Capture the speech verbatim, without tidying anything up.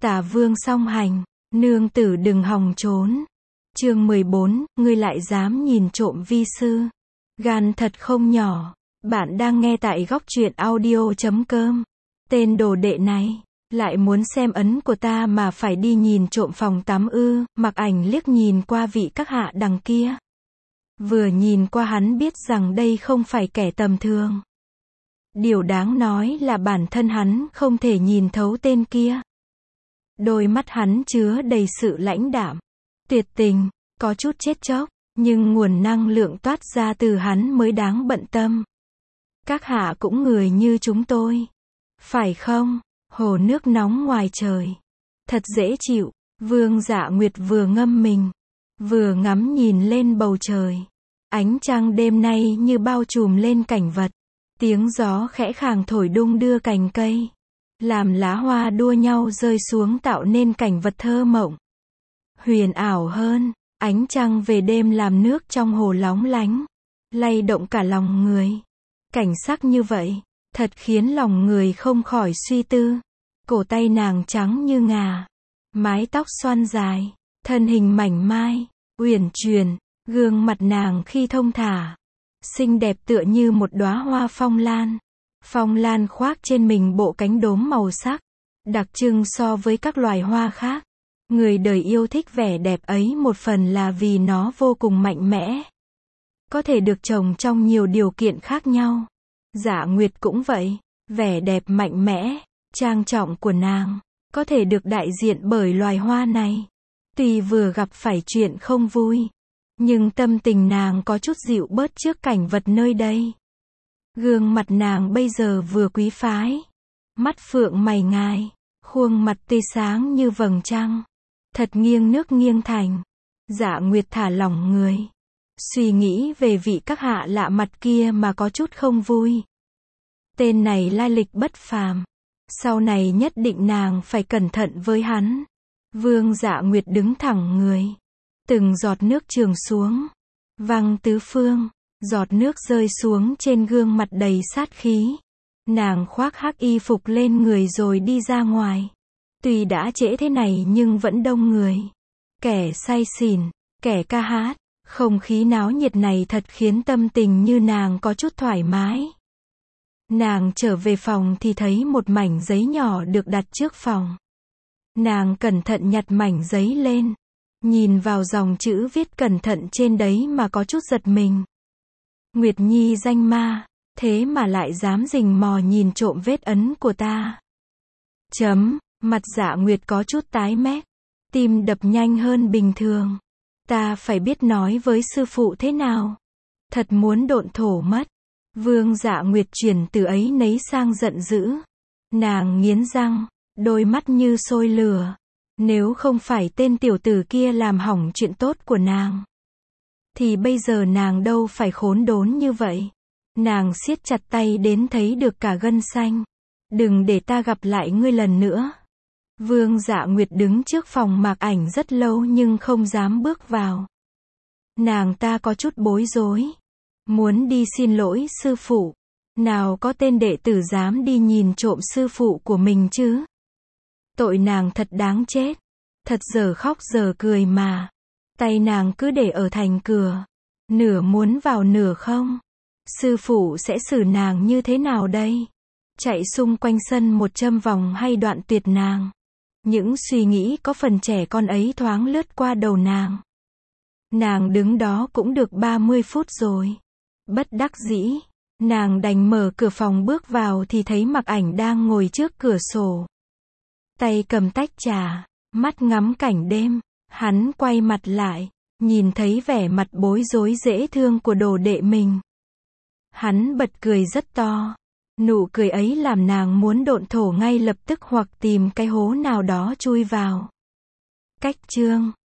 Tả vương song hành, nương tử đừng hòng trốn. Chương mười bốn, ngươi lại dám nhìn trộm vi sư. Gan thật không nhỏ. Bạn đang nghe tại góc truyện audio chấm com. Tên đồ đệ này, lại muốn xem ấn của ta mà phải đi nhìn trộm phòng tắm ư? Mặc Ảnh liếc nhìn qua vị các hạ đằng kia. Vừa nhìn qua hắn biết rằng đây không phải kẻ tầm thường. Điều đáng nói là bản thân hắn không thể nhìn thấu tên kia. Đôi mắt hắn chứa đầy sự lãnh đạm, tuyệt tình, có chút chết chóc, nhưng nguồn năng lượng toát ra từ hắn mới đáng bận tâm. Các hạ cũng người như chúng tôi, phải không? Hồ nước nóng ngoài trời, thật dễ chịu. Vương Dạ Nguyệt vừa ngâm mình, vừa ngắm nhìn lên bầu trời. Ánh trăng đêm nay như bao trùm lên cảnh vật. Tiếng gió khẽ khàng thổi đung đưa cành cây, làm lá hoa đua nhau rơi xuống tạo nên cảnh vật thơ mộng. Huyền ảo hơn, ánh trăng về đêm làm nước trong hồ lóng lánh, lay động cả lòng người. Cảnh sắc như vậy, thật khiến lòng người không khỏi suy tư. Cổ tay nàng trắng như ngà, mái tóc xoăn dài, thân hình mảnh mai, uyển chuyển, gương mặt nàng khi thông thả, xinh đẹp tựa như một đóa hoa phong lan. Phong lan khoác trên mình bộ cánh đốm màu sắc, đặc trưng so với các loài hoa khác. Người đời yêu thích vẻ đẹp ấy một phần là vì nó vô cùng mạnh mẽ, có thể được trồng trong nhiều điều kiện khác nhau. Dạ Nguyệt cũng vậy, vẻ đẹp mạnh mẽ, trang trọng của nàng, có thể được đại diện bởi loài hoa này. Tuy vừa gặp phải chuyện không vui, nhưng tâm tình nàng có chút dịu bớt trước cảnh vật nơi đây. Gương mặt nàng bây giờ vừa quý phái, mắt phượng mày ngài, khuôn mặt tươi sáng như vầng trăng, thật nghiêng nước nghiêng thành. Dạ Nguyệt thả lỏng người, suy nghĩ về vị các hạ lạ mặt kia mà có chút không vui. Tên này lai lịch bất phàm, sau này nhất định nàng phải cẩn thận với hắn. Vương Dạ Nguyệt đứng thẳng người, từng giọt nước trườn xuống, văng tứ phương. Giọt nước rơi xuống trên gương mặt đầy sát khí. Nàng khoác hắc y phục lên người rồi đi ra ngoài. Tuy đã trễ thế này nhưng vẫn đông người. Kẻ say xỉn, kẻ ca hát. Không khí náo nhiệt này thật khiến tâm tình như nàng có chút thoải mái. Nàng trở về phòng thì thấy một mảnh giấy nhỏ được đặt trước phòng. Nàng cẩn thận nhặt mảnh giấy lên, nhìn vào dòng chữ viết cẩn thận trên đấy mà có chút giật mình. Nguyệt Nhi danh ma, thế mà lại dám rình mò nhìn trộm vết ấn của ta. Chấm, mặt Dạ Nguyệt có chút tái mét, tim đập nhanh hơn bình thường. Ta phải biết nói với sư phụ thế nào. Thật muốn độn thổ mất. Vương Dạ Nguyệt chuyển từ ấy nấy sang giận dữ. Nàng nghiến răng, đôi mắt như sôi lửa. Nếu không phải tên tiểu tử kia làm hỏng chuyện tốt của nàng, thì bây giờ nàng đâu phải khốn đốn như vậy. Nàng siết chặt tay đến thấy được cả gân xanh. Đừng để ta gặp lại ngươi lần nữa. Vương Dạ Nguyệt đứng trước phòng Mạc Ảnh rất lâu nhưng không dám bước vào. Nàng ta có chút bối rối, muốn đi xin lỗi sư phụ. Nào có tên đệ tử dám đi nhìn trộm sư phụ của mình chứ. Tội nàng thật đáng chết. Thật giờ khóc giờ cười mà. Tay nàng cứ để ở thành cửa, nửa muốn vào nửa không. Sư phụ sẽ xử nàng như thế nào đây? Chạy xung quanh sân một trăm vòng hay đoạn tuyệt nàng? Những suy nghĩ có phần trẻ con ấy thoáng lướt qua đầu nàng. Nàng đứng đó cũng được ba mươi phút rồi. Bất đắc dĩ, nàng đành mở cửa phòng bước vào thì thấy Mạc Ảnh đang ngồi trước cửa sổ. Tay cầm tách trà, mắt ngắm cảnh đêm. Hắn quay mặt lại, nhìn thấy vẻ mặt bối rối dễ thương của đồ đệ mình. Hắn bật cười rất to. Nụ cười ấy làm nàng muốn độn thổ ngay lập tức hoặc tìm cái hố nào đó chui vào. Cách chương